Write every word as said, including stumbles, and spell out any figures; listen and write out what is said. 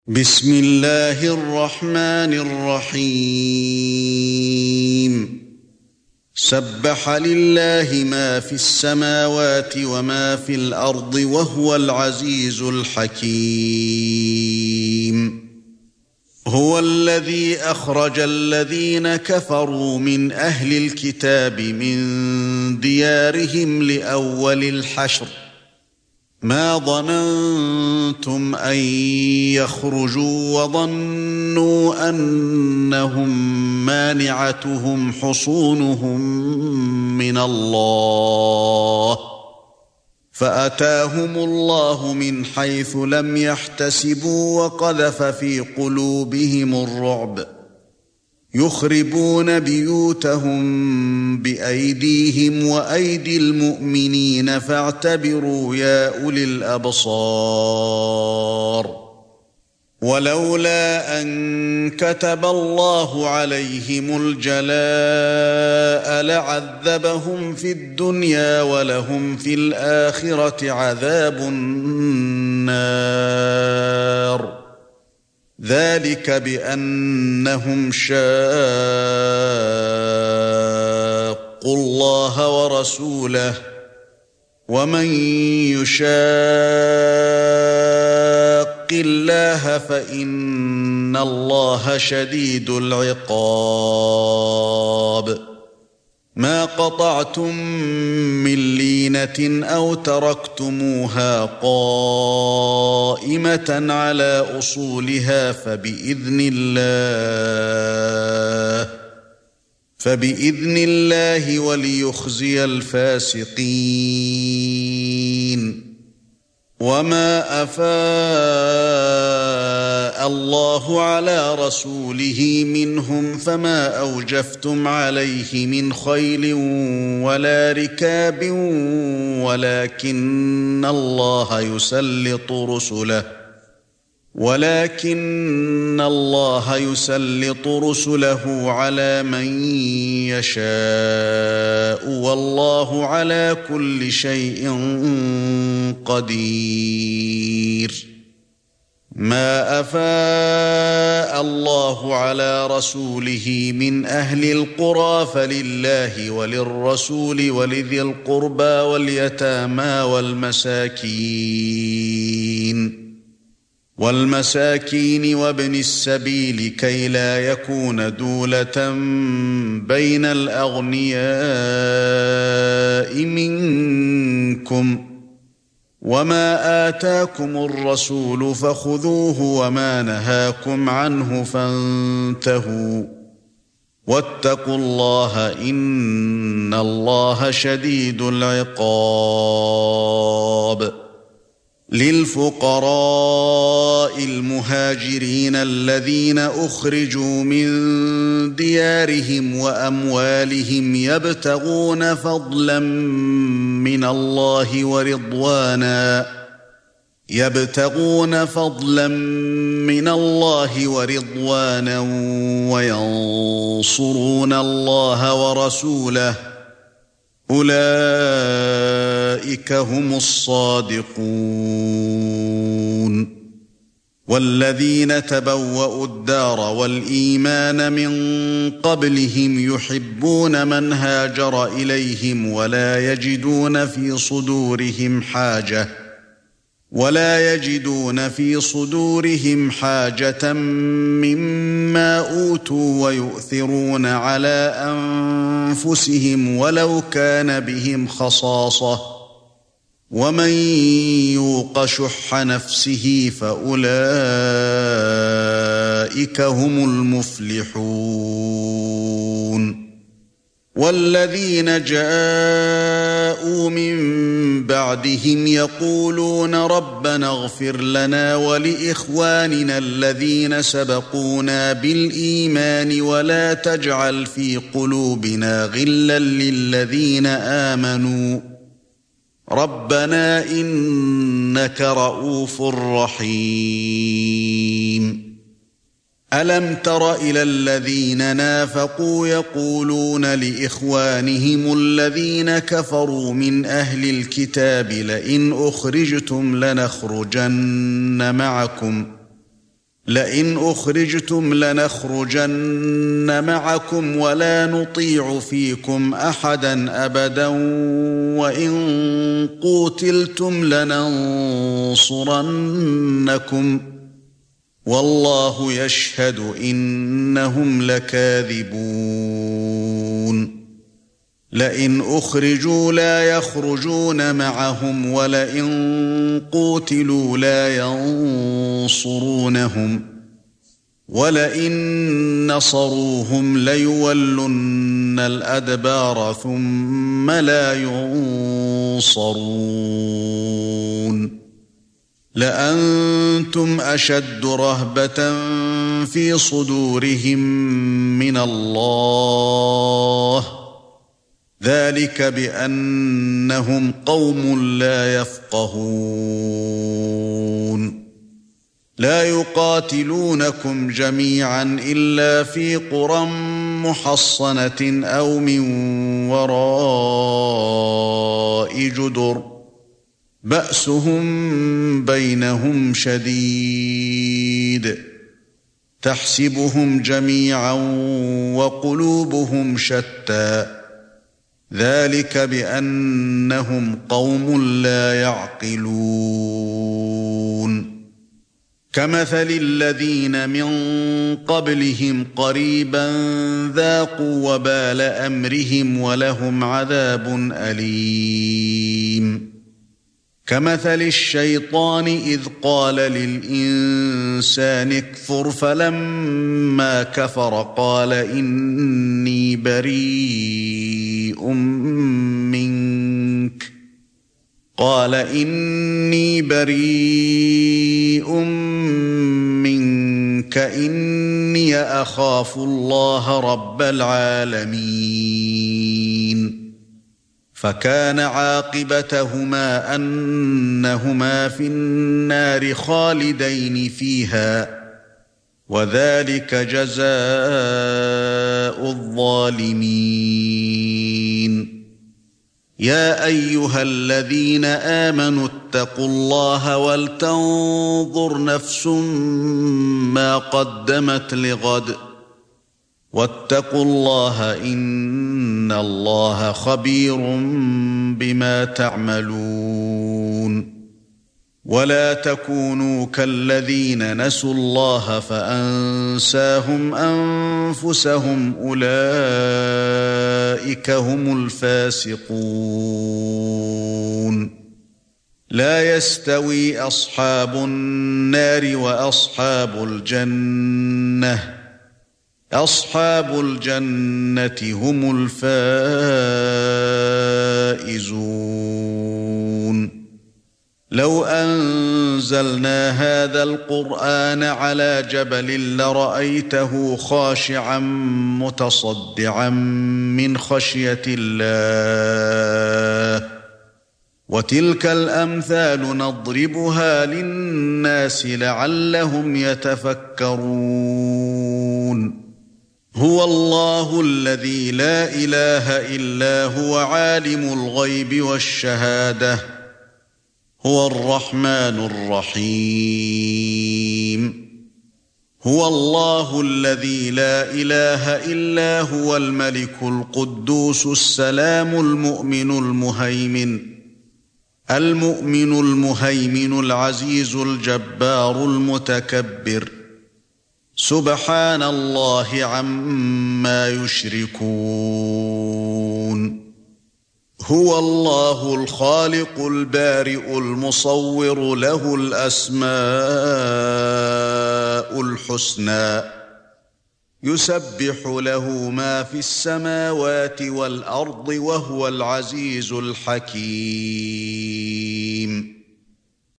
بسم الله الرحمن الرحيم سبح لله ما في السماوات وما في الأرض وهو العزيز الحكيم هو الذي أخرج الذين كفروا من أهل الكتاب من ديارهم لأول الحشر ما ظننتم أن يخرجوا وظنوا أنهم مانعتهم حصونهم من الله فأتاهم الله من حيث لم يحتسبوا وقذف في قلوبهم الرعب يخربون بيوتهم بأيديهم وأيدي المؤمنين فاعتبروا يا أولي الأبصار ولولا أن كتب الله عليهم الجلاء لعذبهم في الدنيا ولهم في الآخرة عذاب النار ذلك بأنهم شاقوا الله ورسوله ومن يشاق الله فإن الله شديد العقاب ما قطعتم من لينة أو تركتموها قائمة على أصولها فبإذن الله فبإذن الله وليخزي الفاسقين وما أفاء الله على رسوله منهم فما أوجفتم عليه من خيل ولا ركاب ولكن الله يسلط رسله ولكن الله يسلط رسله على من يشاء والله على كل شيء قدير ما أفاء الله على رسوله من أهل القرى فلله وللرسول ولذي القربى واليتامى والمساكين والمساكين وابن السبيل كي لا يكون دولة بين الأغنياء منكم وما آتاكم الرسول فخذوه وما نهاكم عنه فانتهوا واتقوا الله إن الله شديد العقاب للفقراء المهاجرين الذين أخرجوا من ديارهم وأموالهم يبتغون فضلا من الله ورضوانا يبتغون فضلا من الله ورضوانا وينصرون الله ورسوله أولئك هم الصادقون والذين تبوأوا الدار والإيمان من قبلهم يحبون من هاجر إليهم ولا يجدون في صدورهم حاجة ولا يجدون في صدورهم حاجة مما أوتوا ويؤثرون على أنفسهم ولو كان بهم خصاصة ومن يوق شح نفسه فأولئك هم المفلحون والذين جاءوا من بعدهم يقولون ربنا اغفر لنا ولإخواننا الذين سبقونا بالإيمان ولا تجعل في قلوبنا غلا للذين آمنوا ربنا إنك رؤوف رحيم ألم تر إلى الذين نافقوا يقولون لإخوانهم الذين كفروا من أهل الكتاب لئن أخرجتم لنخرجن معكم لئن أخرجتم لنخرجن معكم ولا نطيع فيكم أحدا أبدا وإن قوتلتم لننصرنكم والله يشهد إنهم لكاذبون لئن أخرجوا لا يخرجون معهم ولئن قوتلوا لا ينصرونهم ولئن نصروهم ليولن الأدبار ثم لا ينصرون لأنتم أشد رهبة في صدورهم من الله ذلك بأنهم قوم لا يفقهون لا يقاتلونكم جميعا إلا في قرى محصنة أو من وراء جدر بأسهم بينهم شديد تحسبهم جميعا وقلوبهم شتى ذلك بأنهم قوم لا يعقلون كمثل الذين من قبلهم قريبا ذاقوا وبال أمرهم ولهم عذاب أليم كمثل الشيطان إذ قال للإنسان اكفر فلما كفر قال إني بريء منك قال إني بريء منك إني أخاف الله رب العالمين فكان عاقبتهما أنهما في النار خالدين فيها وذلك جزاء الظالمين يا أيها الذين آمنوا اتقوا الله ولتنظر نفس ما قدمت لغد واتقوا الله إن الله خبير بما تعملون ولا تكونوا كالذين نسوا الله فأنساهم أنفسهم أولئك هم الفاسقون لا يستوي أصحاب النار وأصحاب الجنة أصحاب الجنة هم الفائزون لو أنزلنا هذا القرآن على جبل لرأيته خاشعا متصدعا من خشية الله وتلك الأمثال نضربها للناس لعلهم يتفكرون هو الله الذي لا إله إلا هو عالم الغيب والشهادة هو الرحمن الرحيم هو الله الذي لا إله إلا هو الملك القدوس السلام المؤمن المهيمن المؤمن المهيمن العزيز الجبار المتكبر سبحان الله عما يشركون هو الله الخالق البارئ المصور له الأسماء الحسنى يسبح له ما في السماوات والأرض وهو العزيز الحكيم